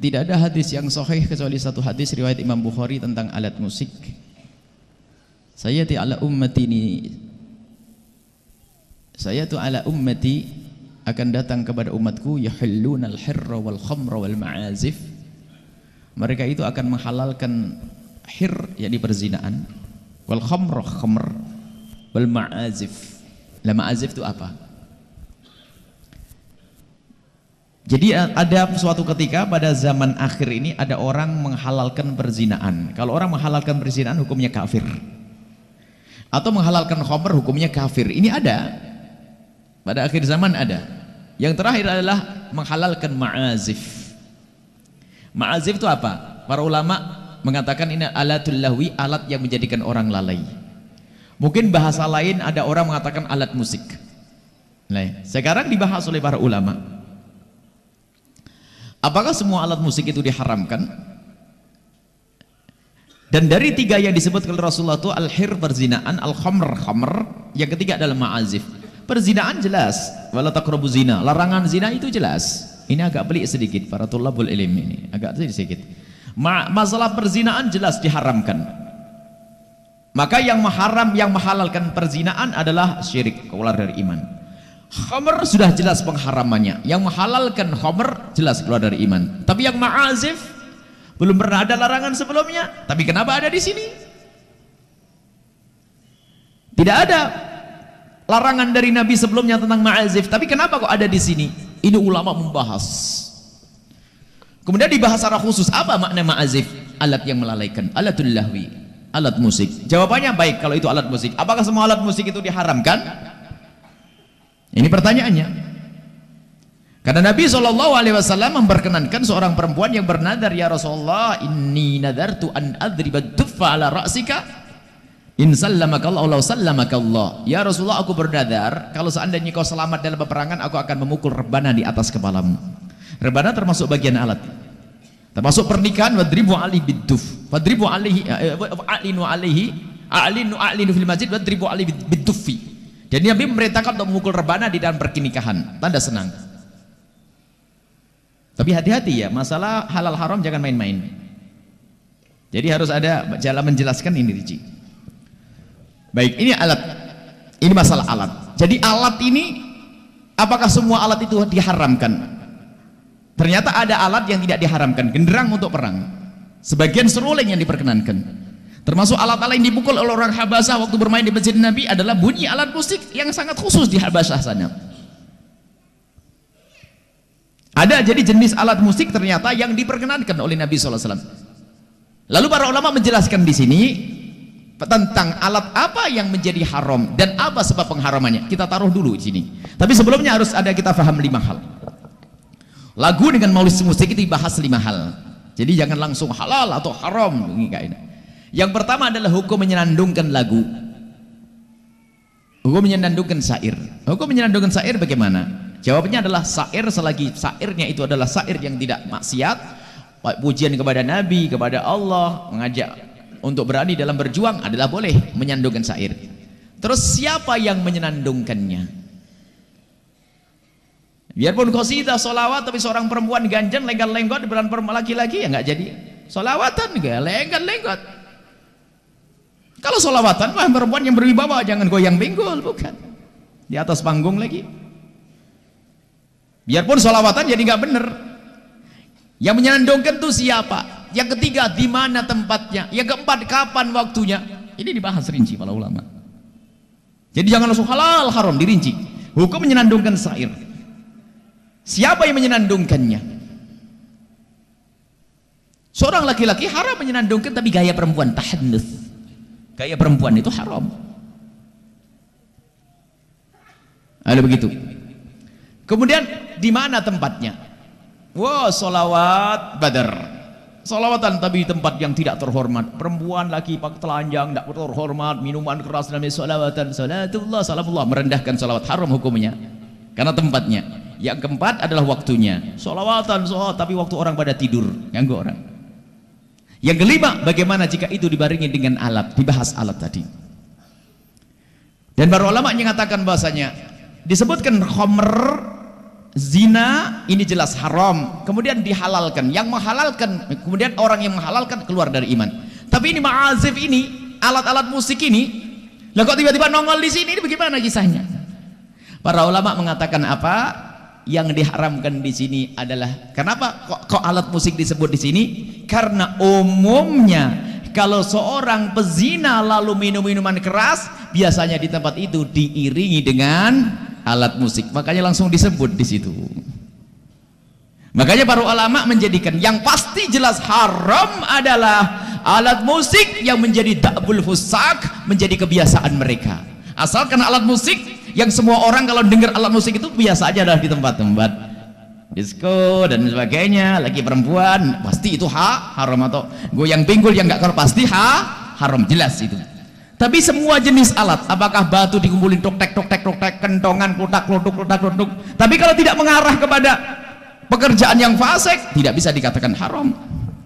Tidak ada hadis yang sahih kecuali satu hadis riwayat Imam Bukhari tentang alat musik. Sayati ala ummati akan datang kepada umatku yahillunal hirra wal khamra wal ma'azif. Mereka itu akan menghalalkan hir, yakni perzinaan, wal khamr wal ma'azif. Lah ma'azif itu apa? Jadi ada suatu ketika pada zaman akhir ini ada orang menghalalkan perzinaan. Kalau orang menghalalkan perzinaan hukumnya kafir. Atau menghalalkan khamr hukumnya kafir. Ini ada. Pada akhir zaman ada. Yang terakhir adalah menghalalkan ma'azif. Ma'azif itu apa? Para ulama mengatakan ini alatul lahwi, alat yang menjadikan orang lalai. Mungkin bahasa lain ada orang mengatakan alat musik. Nah, sekarang dibahas oleh para ulama. Apakah semua alat musik itu diharamkan? Dan dari tiga yang disebutkan Rasulullah itu al-hir perzinaan, al-khamr yang ketiga adalah ma'azif. Perzinaan jelas, wala taqrabu zina, larangan zina itu jelas. Ini agak pelik sedikit para tulabul ilm ini, agak sedikit. Masalah perzinaan jelas diharamkan. Maka yang menghalalkan perzinaan adalah syirik, keluar dari iman. Khamr sudah jelas pengharamannya. Yang menghalalkan khamr jelas keluar dari iman. Tapi yang ma'azif belum pernah ada larangan sebelumnya. Tapi kenapa ada di sini? Tidak ada larangan dari Nabi sebelumnya tentang ma'azif. Tapi kenapa kok ada di sini? Ini ulama membahas. Kemudian dibahas secara khusus apa makna ma'azif? Alat yang melalaikan, alatul lahwi, alat musik. Jawabannya baik kalau itu alat musik. Apakah semua alat musik itu diharamkan? Ini pertanyaannya. Karena Nabi SAW memperkenankan seorang perempuan yang bernadar, ya Rasulullah, inni nadartu an adriba duffa ala ra'sika in sallamakallahu law sallamakallah. Ya Rasulullah, aku bernadar kalau seandainya kau selamat dalam peperangan, aku akan memukul rebana di atas kepalamu. Rebana termasuk bagian alat. Termasuk pernikahan, wadribu alaihi biduf. Wadribu alaihi a'linu fil masjid wadribu alaihi biduffi. Jadi Nabi memerintahkan untuk memukul rebana di dalam pernikahan, tanda senang. Tapi hati-hati ya, masalah halal haram jangan main-main. Jadi harus ada jalan menjelaskan ini, Riji. Baik, ini alat. Ini masalah alat. Jadi alat ini, apakah semua alat itu diharamkan? Ternyata ada alat yang tidak diharamkan, genderang untuk perang. Sebagian seruling yang diperkenankan. Termasuk alat-alat yang dipukul oleh orang Habasyah waktu bermain di masjid Nabi adalah bunyi alat musik yang sangat khusus di Habasyah sana. Ada jadi jenis alat musik ternyata yang diperkenankan oleh Nabi SAW. Lalu para ulama menjelaskan di sini tentang alat apa yang menjadi haram dan apa sebab pengharamannya. Kita taruh dulu di sini. Tapi sebelumnya harus ada kita paham 5 hal. Lagu dengan musik itu dibahas 5 hal. Jadi jangan langsung halal atau haram. Yang pertama adalah hukum menyenandungkan lagu. Hukum menyenandungkan syair. Hukum menyenandungkan syair bagaimana? Jawabannya adalah syair selagi syairnya itu adalah syair yang tidak maksiat, pujian kepada Nabi, kepada Allah, mengajak untuk berani dalam berjuang adalah boleh menyandungkan syair. Terus siapa yang menyenandungkannya? Biarpun qasidah solawat tapi seorang perempuan ganjen lenggot-lenggot beran laki-laki ya nggak jadi solawatan, nggak lenggot-lenggot. Kalau solawatan, wah perempuan yang berwibawa, jangan goyang benggol, bukan. Di atas panggung lagi. Biarpun solawatan jadi nggak bener. Yang menyenandungkan itu siapa? Yang ketiga, di mana tempatnya? Yang keempat, kapan waktunya? Ini dibahas rinci para ulama. Jadi jangan langsung halal haram, dirinci. Hukum menyenandungkan syair. Siapa yang menyenandungkannya? Seorang laki-laki haram menyenandungkan tapi gaya perempuan, tahannus. Gaya perempuan itu haram. Ada begitu. Kemudian di mana tempatnya? Wah, solawat badar. Solawatan tapi di tempat yang tidak terhormat. Perempuan lagi pakai telanjang, tidak terhormat, minuman keras dalam solawatan. Salatullah, salamullah, merendahkan solawat, haram hukumnya. Karena tempatnya. Yang keempat adalah waktunya. Solawatan, tapi waktu orang pada tidur, ganggu orang. Yang kelima, bagaimana jika itu dibarengi dengan alat? Dibahas alat tadi. Dan para ulama mengatakan bahasanya disebutkan khamr zina ini jelas haram, kemudian dihalalkan, yang menghalalkan, kemudian orang yang menghalalkan keluar dari iman. Tapi ini ma'azif ini, alat-alat musik ini, lah kok tiba-tiba nongol di sini, ini bagaimana kisahnya? Para ulama mengatakan apa? Yang diharamkan di sini adalah, kenapa kok alat musik disebut di sini? Karena umumnya kalau seorang pezina lalu minum minuman keras, biasanya di tempat itu diiringi dengan alat musik, makanya langsung disebut di situ. Makanya para ulama menjadikan yang pasti jelas haram adalah alat musik yang menjadi da'bul fusak, menjadi kebiasaan mereka. Asalkan alat musik yang semua orang kalau dengar alat musik itu biasa aja dah di tempat-tempat disco dan sebagainya, lagi perempuan pasti itu haram, atau goyang pinggul yang nggak kalau pasti haram, jelas itu. Tapi semua jenis alat, apakah batu dikumpulin tok tek, kentongan klotak klotuk, tapi kalau tidak mengarah kepada pekerjaan yang fasik, tidak bisa dikatakan haram.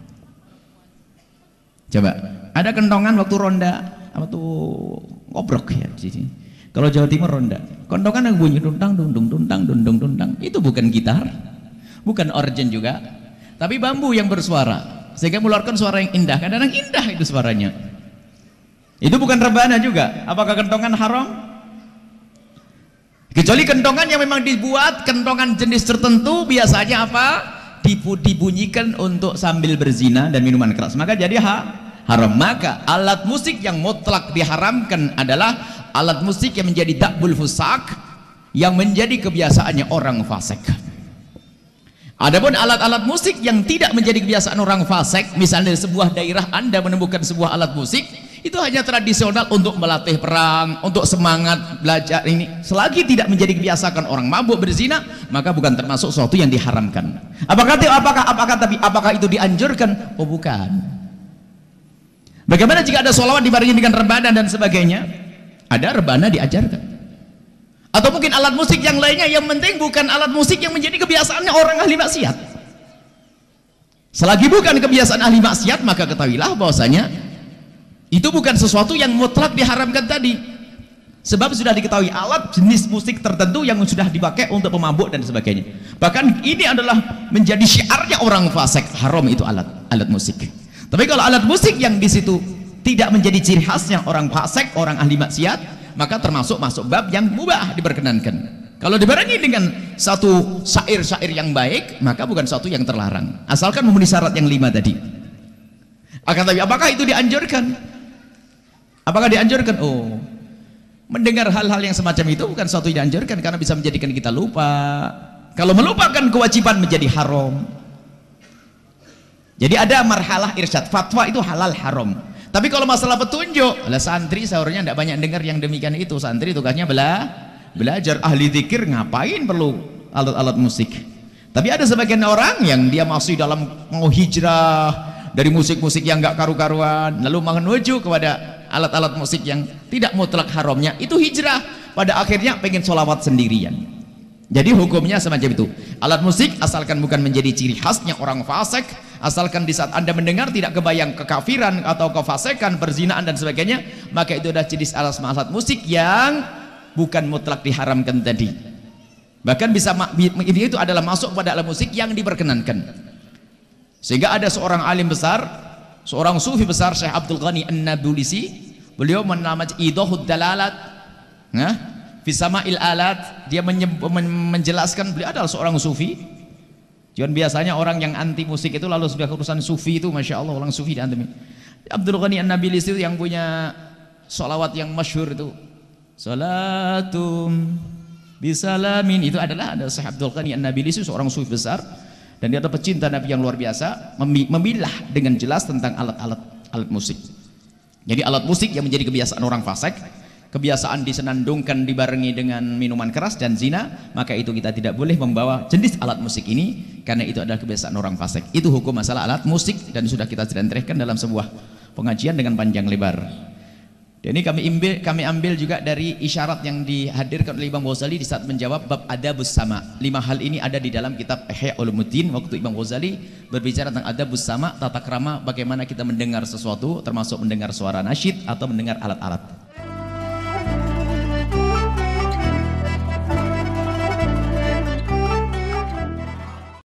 Coba, ada kentongan waktu ronda, apa tuh ngobrok ya di sini. Kalau Jawa Timur ronda, kentongan yang bunyi tuntang, itu bukan gitar, bukan organ juga, tapi bambu yang bersuara, sehingga mengeluarkan suara yang indah. Kadang-kadang indah itu suaranya. Itu bukan rebana juga. Apakah kentongan haram? Kecuali kentongan yang memang dibuat kentongan jenis tertentu, biasanya apa? Dibunyikan untuk sambil berzina dan minuman keras, maka jadi haram. Maka alat musik yang mutlak diharamkan adalah alat musik yang menjadi da'bul fusak, yang menjadi kebiasaannya orang fasik. Adapun alat-alat musik yang tidak menjadi kebiasaan orang fasik, misalnya di sebuah daerah Anda menemukan sebuah alat musik, itu hanya tradisional untuk melatih perang, untuk semangat belajar ini, selagi tidak menjadi kebiasaan orang mabuk berzina, maka bukan termasuk sesuatu yang diharamkan. Apakah itu dianjurkan? Oh bukan. Bagaimana jika ada sholawat dibarengi dengan rebana dan sebagainya? Ada rebana diajarkan. Atau mungkin alat musik yang lainnya, yang penting bukan alat musik yang menjadi kebiasaannya orang ahli maksiat. Selagi bukan kebiasaan ahli maksiat, maka ketahuilah bahwasanya itu bukan sesuatu yang mutlak diharamkan tadi. Sebab sudah diketahui alat jenis musik tertentu yang sudah dipakai untuk pemabuk dan sebagainya. Bahkan ini adalah menjadi syiarnya orang fasik, haram itu alat musik. Tapi kalau alat musik yang di situ tidak menjadi ciri khasnya orang fasik, orang ahli maksiat, maka termasuk masuk bab yang mubah, diperkenankan. Kalau dibarengi dengan satu syair-syair yang baik, maka bukan satu yang terlarang, asalkan memenuhi syarat yang 5 tadi. Akan tapi apakah itu dianjurkan? Apakah dianjurkan? Oh, mendengar hal-hal yang semacam itu bukan suatu yang dianjurkan, karena bisa menjadikan kita lupa. Kalau melupakan kewajiban menjadi haram. Jadi ada marhalah irsyad, fatwa itu halal haram. Tapi kalau masalah petunjuk, lah santri seharusnya tidak banyak dengar yang demikian itu. Santri tugasnya belajar, ahli zikir ngapain perlu alat-alat musik. Tapi ada sebagian orang yang dia masih dalam mau hijrah dari musik-musik yang nggak karu-karuan, lalu menuju kepada alat-alat musik yang tidak mutlak haramnya, itu hijrah. Pada akhirnya pengen sholawat sendirian. Jadi hukumnya semacam itu. Alat musik asalkan bukan menjadi ciri khasnya orang fasik, asalkan di saat Anda mendengar tidak kebayang kekafiran atau kefasikan, perzinaan dan sebagainya, maka itu adalah jenis alat musik yang bukan mutlak diharamkan tadi. Bahkan bisa ini itu adalah masuk pada alat musik yang diperkenankan. Sehingga ada seorang alim besar, seorang sufi besar, Syekh Abdul Ghani An-Nabulsi, beliau menamai Idahud Dalalat, Fisama'il Alat, dia menjelaskan, beliau adalah seorang sufi. Jangan biasanya orang yang anti musik itu lalu sudah urusan sufi itu, masya Allah, orang sufi diantemi. Abdul Ghani An-Nabulsi itu yang punya sholawat yang masyhur itu, Salatum Bisalamin, itu adalah ada Syekh Abdul Ghani An-Nabulsi, seorang sufi besar, dan dia adalah pecinta Nabi yang luar biasa, memilah dengan jelas tentang alat musik. Jadi alat musik yang menjadi kebiasaan orang fasik, kebiasaan disenandungkan dibarengi dengan minuman keras dan zina, maka itu kita tidak boleh membawa jenis alat musik ini, karena itu adalah kebiasaan orang fasik. Itu hukum masalah alat musik, dan sudah kita jelaskan dalam sebuah pengajian dengan panjang lebar. Dan ini kami ambil juga dari isyarat yang dihadirkan oleh Imam Ghazali di saat menjawab bab adabus sama. 5 hal ini ada di dalam kitab Ihya Ulumuddin. Waktu Imam Ghazali berbicara tentang adabus sama, tata krama, bagaimana kita mendengar sesuatu, termasuk mendengar suara nasyid atau mendengar alat-alat.